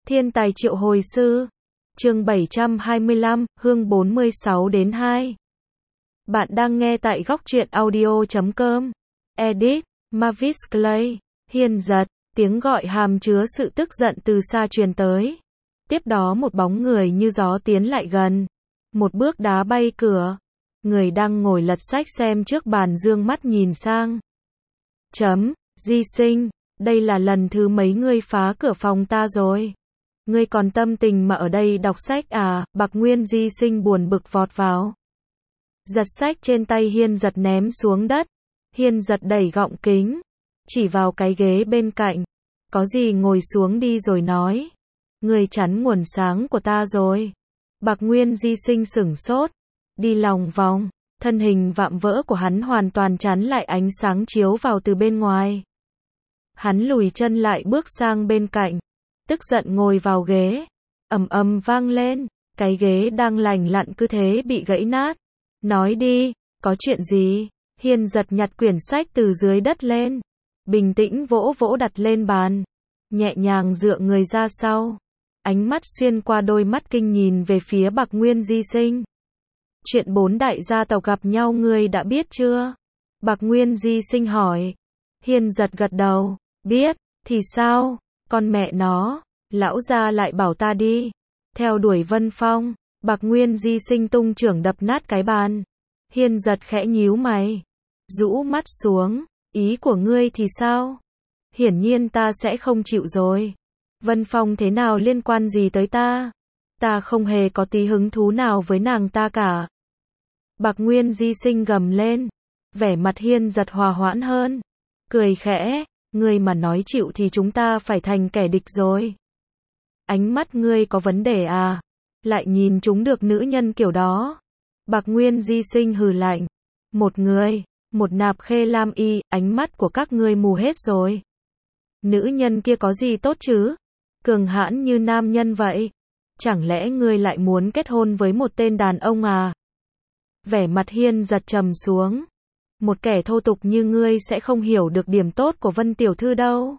Thiên tài triệu hồi sư. Chương 725, Hương 46-2. Bạn đang nghe tại góc truyện audio.com. Edit, Mavis Clay. Hiên giật, tiếng gọi hàm chứa sự tức giận từ xa truyền tới. Tiếp đó một bóng người như gió tiến lại gần. Một bước đá bay cửa. Người đang ngồi lật sách xem trước bàn dương mắt nhìn sang. Di Sinh, đây là lần thứ mấy ngươi phá cửa phòng ta rồi? Ngươi còn tâm tình mà ở đây đọc sách à? Bạc Nguyên Di Sinh buồn bực vọt vào. Giật sách trên tay Hiên giật ném xuống đất. Hiên giật đẩy gọng kính, chỉ vào cái ghế bên cạnh. Có gì ngồi xuống đi rồi nói. Ngươi chắn nguồn sáng của ta rồi. Bạc Nguyên Di Sinh sửng sốt, đi lòng vòng. Thân hình vạm vỡ của hắn hoàn toàn chắn lại ánh sáng chiếu vào từ bên ngoài. Hắn lùi chân lại bước sang bên cạnh, tức giận ngồi vào ghế. Ầm ầm vang lên, cái ghế đang lành lặn cứ thế bị gãy nát. Nói đi, có chuyện gì? Hiên giật nhặt quyển sách từ dưới đất lên, bình tĩnh vỗ vỗ đặt lên bàn, nhẹ nhàng dựa người ra sau. Ánh mắt xuyên qua đôi mắt kinh nhìn về phía Bạc Nguyên Di Sinh. Chuyện 4 đại gia tộc gặp nhau ngươi đã biết chưa? Bạc Nguyên Di Sinh hỏi. Hiên giật gật đầu, biết, thì sao? Con mẹ nó, lão gia lại bảo ta đi theo đuổi Vân Phong. Bạc Nguyên Di Sinh tung chưởng đập nát cái bàn. Hiên giật khẽ nhíu mày, rũ mắt xuống, ý của ngươi thì sao? Hiển nhiên ta sẽ không chịu rồi. Vân Phong thế nào liên quan gì tới ta? Ta không hề có tí hứng thú nào với nàng ta cả. Bạc Nguyên Di Sinh gầm lên, vẻ mặt Hiên giật hòa hoãn hơn, cười khẽ, ngươi mà nói chịu thì chúng ta phải thành kẻ địch rồi. Ánh mắt ngươi có vấn đề à? Lại nhìn chúng được nữ nhân kiểu đó. Bạc Nguyên Di Sinh hừ lạnh, một người, một nạp khê lam y, ánh mắt của các ngươi mù hết rồi. Nữ nhân kia có gì tốt chứ? Cường hãn như nam nhân vậy. Chẳng lẽ ngươi lại muốn kết hôn với một tên đàn ông à? Vẻ mặt Hiên giật trầm xuống. Một kẻ thô tục như ngươi sẽ không hiểu được điểm tốt của Vân tiểu thư đâu.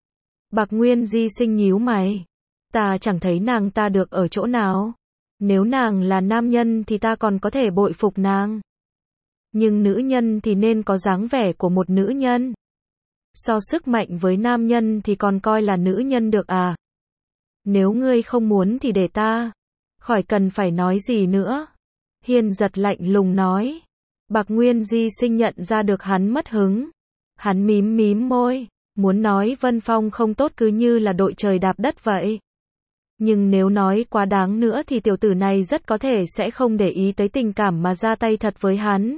Bạc Nguyên Di Sinh nhíu mày. Ta chẳng thấy nàng ta được ở chỗ nào. Nếu nàng là nam nhân thì ta còn có thể bội phục nàng. Nhưng nữ nhân thì nên có dáng vẻ của một nữ nhân. So sức mạnh với nam nhân thì còn coi là nữ nhân được à? Nếu ngươi không muốn thì để ta. Khỏi cần phải nói gì nữa. Hiên giật lạnh lùng nói. Bạc Nguyên Di Sinh nhận ra được hắn mất hứng. Hắn mím môi, muốn nói Vân Phong không tốt cứ như là đội trời đạp đất vậy. Nhưng nếu nói quá đáng nữa thì tiểu tử này rất có thể sẽ không để ý tới tình cảm mà ra tay thật với hắn.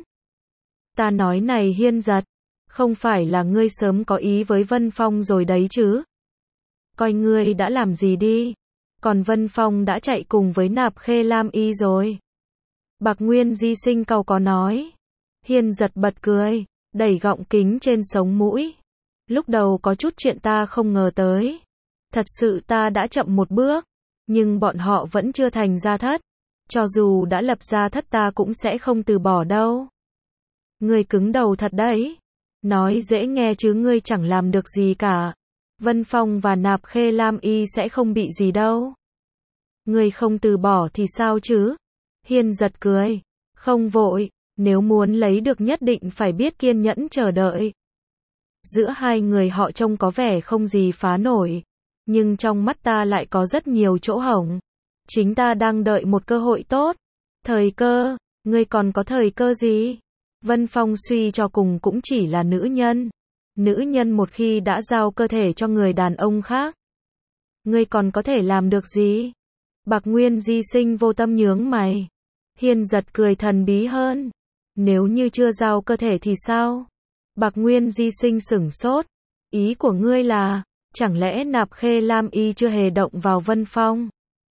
Ta nói này Hiên giật, không phải là ngươi sớm có ý với Vân Phong rồi đấy chứ? Coi ngươi đã làm gì đi. Còn Vân Phong đã chạy cùng với nạp khê lam y rồi. Bạc Nguyên Di Sinh cau có nói. Hiên giật bật cười, đẩy gọng kính trên sống mũi. Lúc đầu có chút chuyện ta không ngờ tới. Thật sự ta đã chậm một bước. Nhưng bọn họ vẫn chưa thành gia thất. Cho dù đã lập gia thất ta cũng sẽ không từ bỏ đâu. Ngươi cứng đầu thật đấy. Nói dễ nghe chứ ngươi chẳng làm được gì cả. Vân Phong và nạp khê lam y sẽ không bị gì đâu. Ngươi không từ bỏ thì sao chứ? Hiên giật cười. Không vội, nếu muốn lấy được nhất định phải biết kiên nhẫn chờ đợi. Giữa hai người họ trông có vẻ không gì phá nổi. Nhưng trong mắt ta lại có rất nhiều chỗ hổng. Chính ta đang đợi một cơ hội tốt. Thời cơ, ngươi còn có thời cơ gì? Vân Phong suy cho cùng cũng chỉ là nữ nhân. Nữ nhân một khi đã giao cơ thể cho người đàn ông khác. Ngươi còn có thể làm được gì? Bạc Nguyên Di Sinh vô tâm nhướng mày. Hiên giật cười thần bí hơn. Nếu như chưa giao cơ thể thì sao? Bạc Nguyên Di Sinh sửng sốt. Ý của ngươi là, chẳng lẽ nạp khê lam y chưa hề động vào Vân Phong?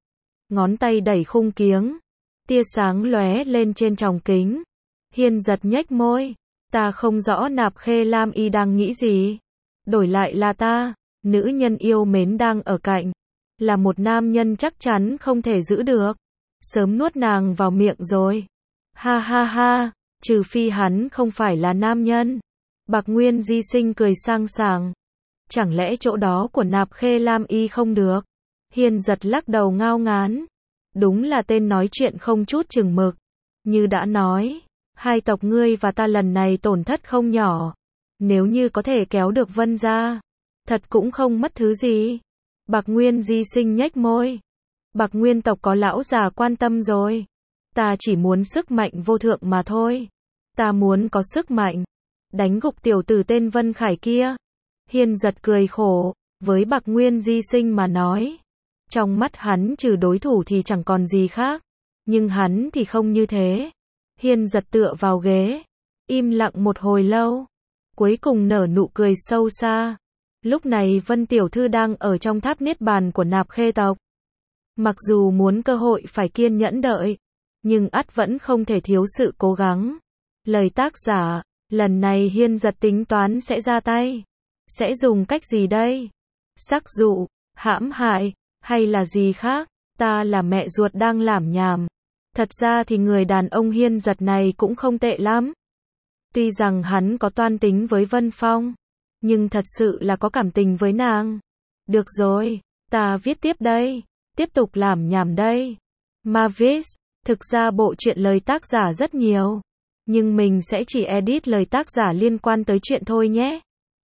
Ngón tay đẩy khung kiếng. Tia sáng lóe lên trên tròng kính. Hiên giật nhếch môi. Ta không rõ nạp khê lam y đang nghĩ gì. Đổi lại là ta, nữ nhân yêu mến đang ở cạnh. Là một nam nhân chắc chắn không thể giữ được. Sớm nuốt nàng vào miệng rồi. Ha ha ha, trừ phi hắn không phải là nam nhân. Bạc Nguyên Di Sinh cười sang sảng. Chẳng lẽ chỗ đó của nạp khê lam y không được? Hiên Giật lắc đầu ngao ngán. Đúng là tên nói chuyện không chút chừng mực. Như đã nói, hai tộc ngươi và ta lần này tổn thất không nhỏ. Nếu như có thể kéo được Vân ra, thật cũng không mất thứ gì. Bạc Nguyên Di Sinh nhếch môi. Bạc Nguyên tộc có lão già quan tâm rồi. Ta chỉ muốn sức mạnh vô thượng mà thôi. Ta muốn có sức mạnh. Đánh gục tiểu tử tên Vân Khải kia. Hiên Giật cười khổ. Với Bạc Nguyên Di Sinh mà nói, trong mắt hắn trừ đối thủ thì chẳng còn gì khác. Nhưng hắn thì không như thế. Hiên Giật tựa vào ghế, im lặng một hồi lâu, cuối cùng nở nụ cười sâu xa. Lúc này Vân tiểu thư đang ở trong tháp niết bàn của Nạp Khê tộc. Mặc dù muốn cơ hội phải kiên nhẫn đợi, nhưng ắt vẫn không thể thiếu sự cố gắng. Lời tác giả, lần này Hiên Giật tính toán sẽ ra tay. Sẽ dùng cách gì đây? Sắc dụ, hãm hại, hay là gì khác? Ta là mẹ ruột đang lảm nhảm. Thật ra thì người đàn ông Hiên Giật này cũng không tệ lắm. Tuy rằng hắn có toan tính với Vân Phong, nhưng thật sự là có cảm tình với nàng. Được rồi, ta viết tiếp đây. Tiếp tục lảm nhảm đây. Mavis, thực ra bộ truyện lời tác giả rất nhiều. Nhưng mình sẽ chỉ edit lời tác giả liên quan tới chuyện thôi nhé.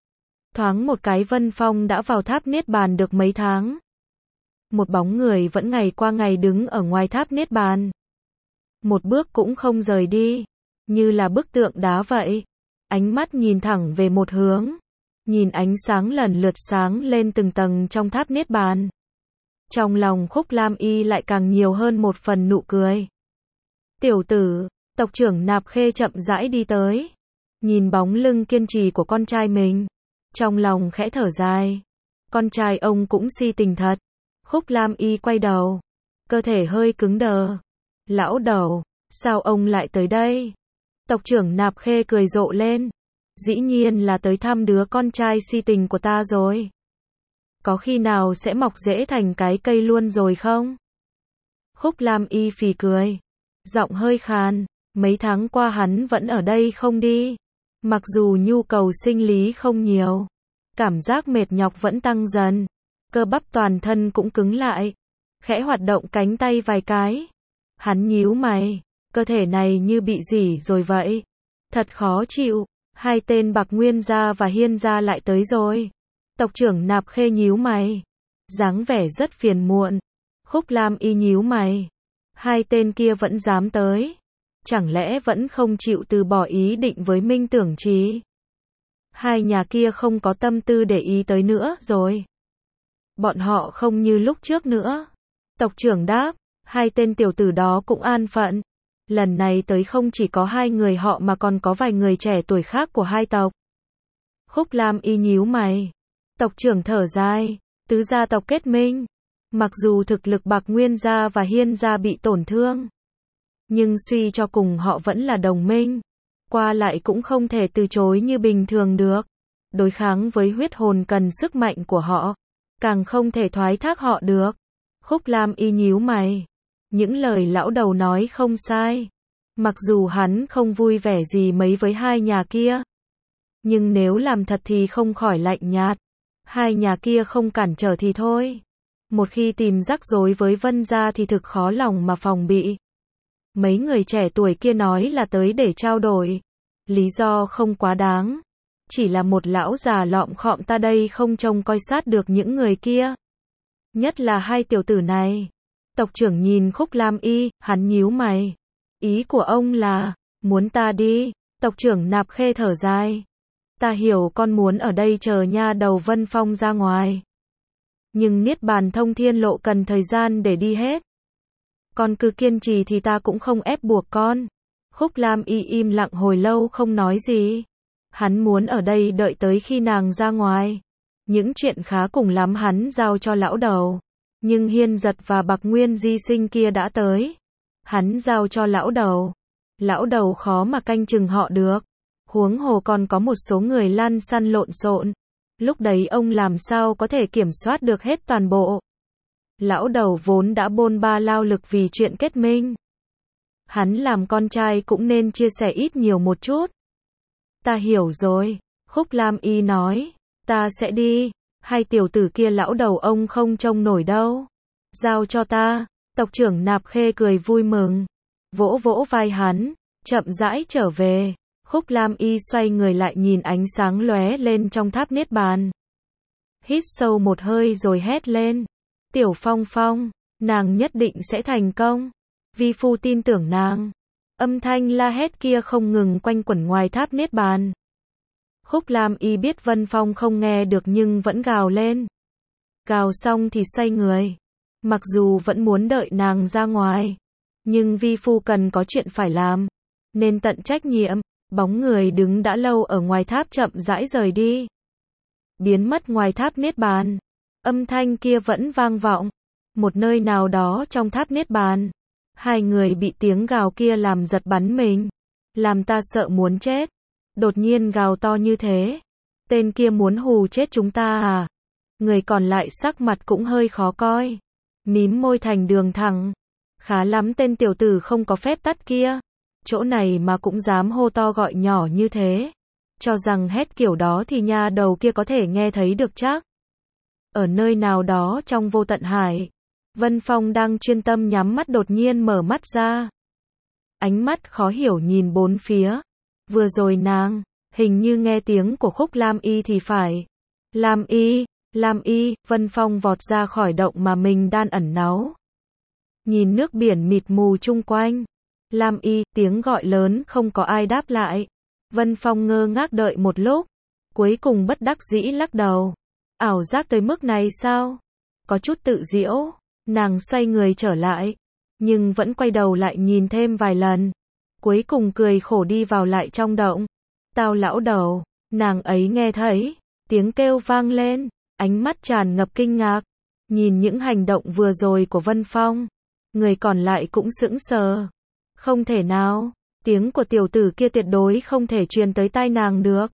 Thoáng một cái Vân Phong đã vào tháp niết bàn được mấy tháng. Một bóng người vẫn ngày qua ngày đứng ở ngoài tháp niết bàn. Một bước cũng không rời đi. Như là bức tượng đá vậy. Ánh mắt nhìn thẳng về một hướng. Nhìn ánh sáng lần lượt sáng lên từng tầng trong tháp niết bàn. Trong lòng Khúc Lam Y lại càng nhiều hơn một phần nụ cười. Tiểu tử, tộc trưởng Nạp Khê chậm rãi đi tới. Nhìn bóng lưng kiên trì của con trai mình. Trong lòng khẽ thở dài. Con trai ông cũng si tình thật. Khúc Lam Y quay đầu. Cơ thể hơi cứng đờ. Lão đầu, sao ông lại tới đây? Tộc trưởng Nạp Khê cười rộ lên. Dĩ nhiên là tới thăm đứa con trai si tình của ta rồi. Có khi nào sẽ mọc rễ thành cái cây luôn rồi không? Khúc Lam Y phì cười. Giọng hơi khàn. Mấy tháng qua hắn vẫn ở đây không đi. Mặc dù nhu cầu sinh lý không nhiều. Cảm giác mệt nhọc vẫn tăng dần. Cơ bắp toàn thân cũng cứng lại. Khẽ hoạt động cánh tay vài cái. Hắn nhíu mày. Cơ thể này như bị rỉ rồi vậy. Thật khó chịu. Hai tên Bạc Nguyên gia và Hiên gia lại tới rồi. Tộc trưởng Nạp Khê nhíu mày. Dáng vẻ rất phiền muộn. Khúc Lam Y nhíu mày. Hai tên kia vẫn dám tới. Chẳng lẽ vẫn không chịu từ bỏ ý định với Minh Tưởng Trì? Hai nhà kia không có tâm tư để ý tới nữa rồi. Bọn họ không như lúc trước nữa. Tộc trưởng đáp. Hai tên tiểu tử đó cũng an phận. Lần này tới không chỉ có hai người họ mà còn có vài người trẻ tuổi khác của hai tộc. Khúc Lam Y nhíu mày. Tộc trưởng thở dài. Tứ gia tộc kết minh. Mặc dù thực lực Bạc Nguyên gia và Hiên gia bị tổn thương, nhưng suy cho cùng họ vẫn là đồng minh. Qua lại cũng không thể từ chối như bình thường được. Đối kháng với huyết hồn cần sức mạnh của họ. Càng không thể thoái thác họ được. Khúc Lam Y nhíu mày. Những lời lão đầu nói không sai. Mặc dù hắn không vui vẻ gì mấy với hai nhà kia. Nhưng nếu làm thật thì không khỏi lạnh nhạt. Hai nhà kia không cản trở thì thôi. Một khi tìm rắc rối với Vân gia thì thực khó lòng mà phòng bị. Mấy người trẻ tuổi kia nói là tới để trao đổi. Lý do không quá đáng. Chỉ là một lão già lọm khọm ta đây không trông coi sát được những người kia. Nhất là hai tiểu tử này. Tộc trưởng nhìn Khúc Lam Y, hắn nhíu mày. Ý của ông là, muốn ta đi. Tộc trưởng Nạp Khê thở dài. Ta hiểu con muốn ở đây chờ nha đầu Vân Phong ra ngoài. Nhưng Niết Bàn Thông Thiên Lộ cần thời gian để đi hết. Con cứ kiên trì thì ta cũng không ép buộc con. Khúc Lam Y im lặng hồi lâu không nói gì. Hắn muốn ở đây đợi tới khi nàng ra ngoài. Những chuyện khá cùng lắm hắn giao cho lão đầu. Nhưng Hiên Giật và Bạc Nguyên Di Sinh kia đã tới. Hắn giao cho lão đầu. Lão đầu khó mà canh chừng họ được. Huống hồ còn có một số người lăn xăn lộn xộn. Lúc đấy ông làm sao có thể kiểm soát được hết toàn bộ. Lão đầu vốn đã bôn ba lao lực vì chuyện kết minh. Hắn làm con trai cũng nên chia sẻ ít nhiều một chút. Ta hiểu rồi. Khúc Lam Y nói. Ta sẽ đi. Hai tiểu tử kia lão đầu ông không trông nổi đâu. Giao cho ta. Tộc trưởng Nạp Khê cười vui mừng, vỗ vỗ vai hắn, chậm rãi trở về. Khúc Lam Y xoay người lại nhìn ánh sáng lóe lên trong tháp niết bàn. Hít sâu một hơi rồi hét lên. Tiểu Phong Phong, nàng nhất định sẽ thành công. Vi phu tin tưởng nàng. Âm thanh la hét kia không ngừng quanh quẩn ngoài tháp niết bàn. Khúc Lam Y biết Vân Phong không nghe được nhưng vẫn gào lên. Gào xong thì xoay người. Mặc dù vẫn muốn đợi nàng ra ngoài, nhưng vi phu cần có chuyện phải làm, nên tận trách nhiệm. Bóng người đứng đã lâu ở ngoài tháp chậm rãi rời đi, biến mất ngoài tháp niết bàn. Âm thanh kia vẫn vang vọng. Một nơi nào đó trong tháp niết bàn, hai người bị tiếng gào kia làm giật bắn mình, làm ta sợ muốn chết. Đột nhiên gào to như thế, tên kia muốn hù chết chúng ta à? Người còn lại sắc mặt cũng hơi khó coi, mím môi thành đường thẳng. Khá lắm tên tiểu tử không có phép tắc kia, chỗ này mà cũng dám hô to gọi nhỏ như thế. Cho rằng hét kiểu đó thì nha đầu kia có thể nghe thấy được chắc. Ở nơi nào đó trong vô tận hải, Vân Phong đang chuyên tâm nhắm mắt đột nhiên mở mắt ra. Ánh mắt khó hiểu nhìn bốn phía. Vừa rồi nàng, hình như nghe tiếng của Khúc Lam Y thì phải. Lam Y, Vân Phong vọt ra khỏi động mà mình đang ẩn náu. Nhìn nước biển mịt mù chung quanh. Lam Y, tiếng gọi lớn không có ai đáp lại. Vân Phong ngơ ngác đợi một lúc, cuối cùng bất đắc dĩ lắc đầu. Ảo giác tới mức này sao? Có chút tự giễu, nàng xoay người trở lại, nhưng vẫn quay đầu lại nhìn thêm vài lần. Cuối cùng cười khổ đi vào lại trong động. Tao lão đầu, nàng ấy nghe thấy, tiếng kêu vang lên, ánh mắt tràn ngập kinh ngạc, nhìn những hành động vừa rồi của Vân Phong. Người còn lại cũng sững sờ. Không thể nào, tiếng của tiểu tử kia tuyệt đối không thể truyền tới tai nàng được.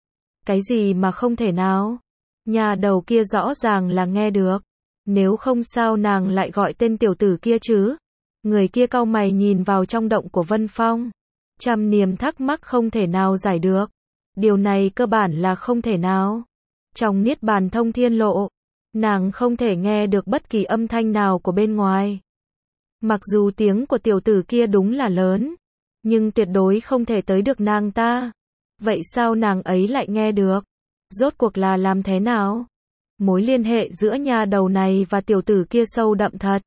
Cái gì mà không thể nào? Nhà đầu kia rõ ràng là nghe được. Nếu không sao nàng lại gọi tên tiểu tử kia chứ? Người kia cau mày nhìn vào trong động của Vân Phong. Trăm niềm thắc mắc không thể nào giải được. Điều này cơ bản là không thể nào. Trong niết bàn thông thiên lộ, nàng không thể nghe được bất kỳ âm thanh nào của bên ngoài. Mặc dù tiếng của tiểu tử kia đúng là lớn, nhưng tuyệt đối không thể tới được nàng ta. Vậy sao nàng ấy lại nghe được? Rốt cuộc là làm thế nào? Mối liên hệ giữa nhà đầu này và tiểu tử kia sâu đậm thật.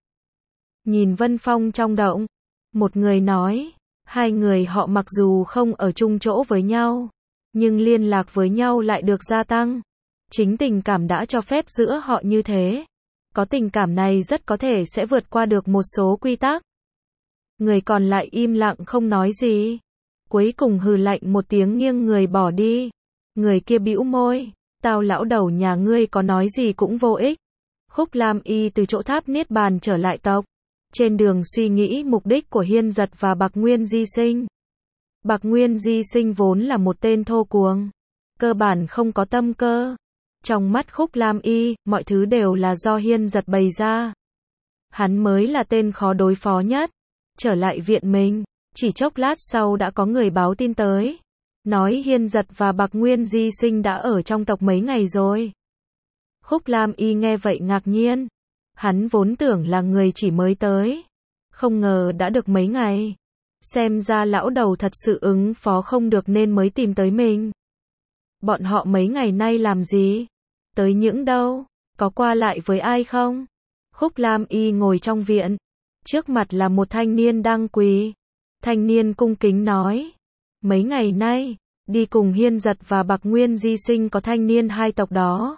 Nhìn Vân Phong trong động, một người nói, hai người họ mặc dù không ở chung chỗ với nhau, nhưng liên lạc với nhau lại được gia tăng. Chính tình cảm đã cho phép giữa họ như thế. Có tình cảm này rất có thể sẽ vượt qua được một số quy tắc. Người còn lại im lặng không nói gì. Cuối cùng hừ lạnh một tiếng nghiêng người bỏ đi. Người kia bĩu môi. Tao lão đầu nhà ngươi có nói gì cũng vô ích. Khúc Lam Y từ chỗ tháp niết bàn trở lại tộc. Trên đường suy nghĩ mục đích của Hiên Giật và Bạc Nguyên Di Sinh. Bạc Nguyên Di Sinh vốn là một tên thô cuồng, cơ bản không có tâm cơ. Trong mắt Khúc Lam Y, mọi thứ đều là do Hiên Giật bày ra. Hắn mới là tên khó đối phó nhất. Trở lại viện mình, chỉ chốc lát sau đã có người báo tin tới. Nói Hiên Giật và Bạc Nguyên Di Sinh đã ở trong tộc mấy ngày rồi. Khúc Lam Y nghe vậy ngạc nhiên. Hắn vốn tưởng là người chỉ mới tới. Không ngờ đã được mấy ngày. Xem ra lão đầu thật sự ứng phó không được nên mới tìm tới mình. Bọn họ mấy ngày nay làm gì? Tới những đâu? Có qua lại với ai không? Khúc Lam Y ngồi trong viện. Trước mặt là một thanh niên đang quỳ. Thanh niên cung kính nói. Mấy ngày nay, đi cùng Hiên Giật và Bạc Nguyên Di Sinh có thanh niên hai tộc đó.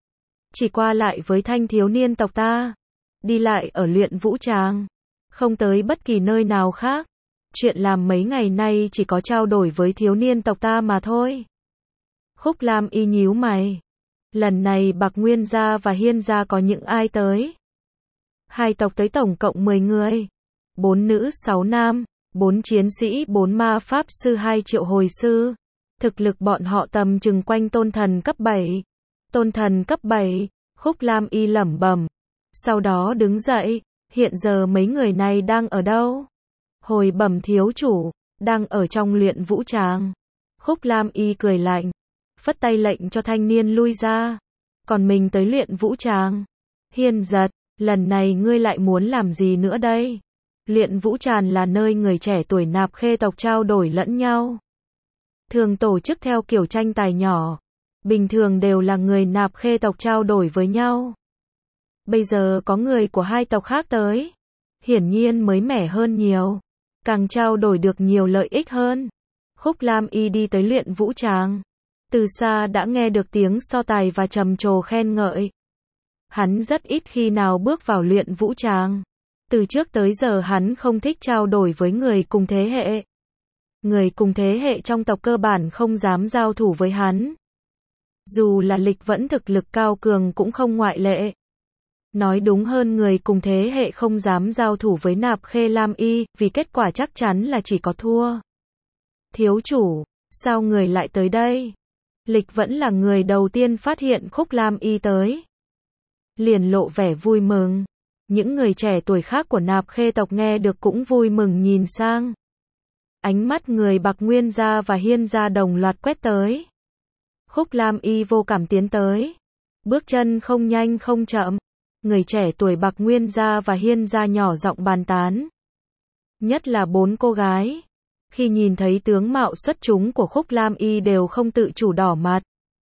Chỉ qua lại với thanh thiếu niên tộc ta. Đi lại ở luyện vũ tràng. Không tới bất kỳ nơi nào khác. Chuyện làm mấy ngày nay chỉ có trao đổi với thiếu niên tộc ta mà thôi. Khúc Lam Y nhíu mày. Lần này Bạc Nguyên gia và Hiên gia có những ai tới? Hai tộc tới tổng cộng 10 người. 4 nữ 6 nam, 4 chiến sĩ 4 ma pháp sư 2 triệu hồi sư. Thực lực bọn họ tầm chừng quanh tôn thần cấp 7. Tôn thần cấp 7, Khúc Lam Y lẩm bẩm. Sau đó đứng dậy, hiện giờ mấy người này đang ở đâu? Hồi bẩm thiếu chủ, đang ở trong luyện vũ tràng. Khúc Lam Y cười lạnh, phất tay lệnh cho thanh niên lui ra. Còn mình tới luyện vũ tràng. Hiên Giật, Lần này ngươi lại muốn làm gì nữa đây? Luyện vũ tràng là nơi người trẻ tuổi nạp khê tộc trao đổi lẫn nhau. Thường tổ chức theo kiểu tranh tài nhỏ. Bình thường đều là người nạp khê tộc trao đổi với nhau. Bây giờ có người của hai tộc khác tới. Hiển nhiên mới mẻ hơn nhiều. Càng trao đổi được nhiều lợi ích hơn. Khúc Lam Y đi tới luyện vũ tràng. Từ xa đã nghe được tiếng so tài và trầm trồ khen ngợi. Hắn rất ít khi nào bước vào luyện vũ tràng. Từ trước tới giờ hắn không thích trao đổi với người cùng thế hệ. Người cùng thế hệ trong tộc cơ bản không dám giao thủ với hắn. Dù là Lịch Vẫn thực lực cao cường cũng không ngoại lệ. Nói đúng hơn người cùng thế hệ không dám giao thủ với Nạp Khê Lam Y, vì kết quả chắc chắn là chỉ có thua. Thiếu chủ, sao người lại tới đây? Lịch Vẫn là người đầu tiên phát hiện Khúc Lam Y tới. Liền lộ vẻ vui mừng. Những người trẻ tuổi khác của Nạp Khê tộc nghe được cũng vui mừng nhìn sang. Ánh mắt người Bạc Nguyên gia và Hiên gia đồng loạt quét tới. Khúc Lam Y vô cảm tiến tới. Bước chân không nhanh không chậm. Người trẻ tuổi Bạc Nguyên gia và Hiên gia nhỏ giọng bàn tán. Nhất là 4 cô gái. Khi nhìn thấy tướng mạo xuất chúng của Khúc Lam Y đều không tự chủ đỏ mặt.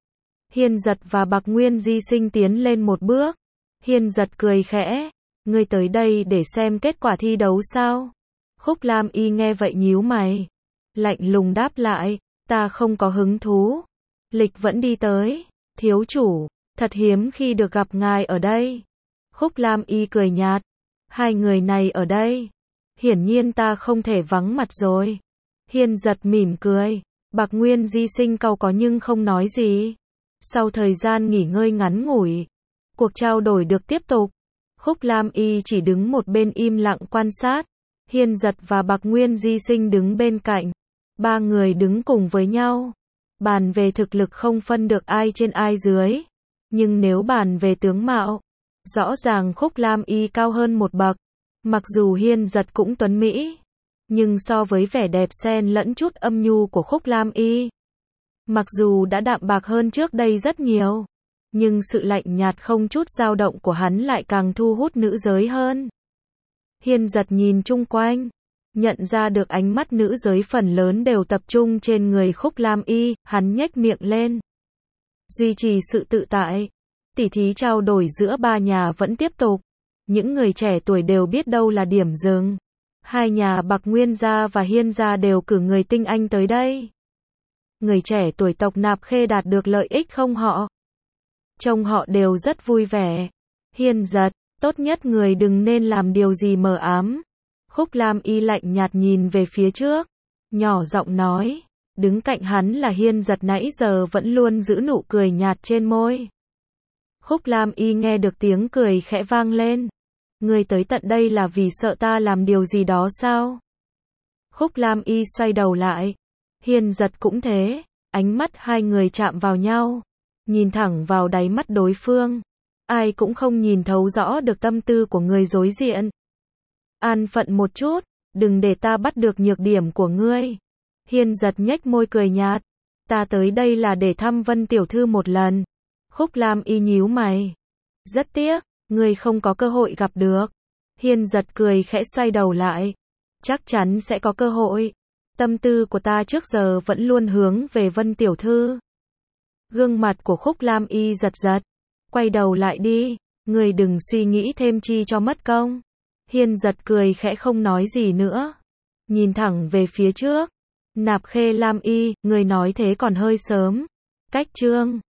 Hiên Giật và Bạc Nguyên Di Sinh tiến lên một bước. Hiên Giật cười khẽ. Ngươi tới đây để xem kết quả thi đấu sao? Khúc Lam Y nghe vậy nhíu mày. Lạnh lùng đáp lại. Ta không có hứng thú. Lịch Vẫn đi tới. Thiếu chủ, thật hiếm khi được gặp ngài ở đây. Khúc Lam Y cười nhạt. Hai người này ở đây. Hiển nhiên ta không thể vắng mặt rồi. Hiên Giật mỉm cười. Bạc Nguyên Di Sinh cau có nhưng không nói gì. Sau thời gian nghỉ ngơi ngắn ngủi, cuộc trao đổi được tiếp tục. Khúc Lam Y chỉ đứng một bên im lặng quan sát. Hiên Giật và Bạc Nguyên Di Sinh đứng bên cạnh. Ba người đứng cùng với nhau. Bàn về thực lực không phân được ai trên ai dưới. Nhưng nếu bàn về tướng mạo, rõ ràng Khúc Lam Y cao hơn một bậc. Mặc dù Hiên Giật cũng tuấn mỹ, nhưng so với vẻ đẹp xen lẫn chút âm nhu của Khúc Lam Y, mặc dù đã đạm bạc hơn trước đây rất nhiều, nhưng sự lạnh nhạt không chút dao động của hắn lại càng thu hút nữ giới hơn. Hiên Giật nhìn chung quanh, nhận ra được ánh mắt nữ giới phần lớn đều tập trung trên người Khúc Lam Y, hắn nhếch miệng lên. Duy trì sự tự tại. Tỉ thí trao đổi giữa ba nhà vẫn tiếp tục. Những người trẻ tuổi đều biết đâu là điểm dừng. Hai nhà Bạc Nguyên gia và Hiên gia đều cử người tinh anh tới đây. Người trẻ tuổi tộc Nạp Khê đạt được lợi ích không họ? Trông họ đều rất vui vẻ. Hiên Giật, tốt nhất người đừng nên làm điều gì mờ ám. Khúc Lam Y lạnh nhạt nhìn về phía trước, nhỏ giọng nói. Đứng cạnh hắn là Hiên Giật nãy giờ vẫn luôn giữ nụ cười nhạt trên môi. Khúc Lam Y nghe được tiếng cười khẽ vang lên. Ngươi tới tận đây là vì sợ ta làm điều gì đó sao? Khúc Lam Y xoay đầu lại. Hiên Giật cũng thế. Ánh mắt hai người chạm vào nhau. Nhìn thẳng vào đáy mắt đối phương. Ai cũng không nhìn thấu rõ được tâm tư của người đối diện. An phận một chút. Đừng để ta bắt được nhược điểm của ngươi. Hiên Giật nhếch môi cười nhạt. Ta tới đây là để thăm Vân tiểu thư một lần. Khúc Lam Y nhíu mày. Rất tiếc, ngươi không có cơ hội gặp được. Hiên Giật cười khẽ xoay đầu lại. Chắc chắn sẽ có cơ hội. Tâm tư của ta trước giờ vẫn luôn hướng về Vân tiểu thư. Gương mặt của Khúc Lam Y giật giật. Quay đầu lại đi, ngươi đừng suy nghĩ thêm chi cho mất công. Hiên Giật cười khẽ không nói gì nữa. Nhìn thẳng về phía trước. Nạp Khê Lam Y, ngươi nói thế còn hơi sớm. Cách chương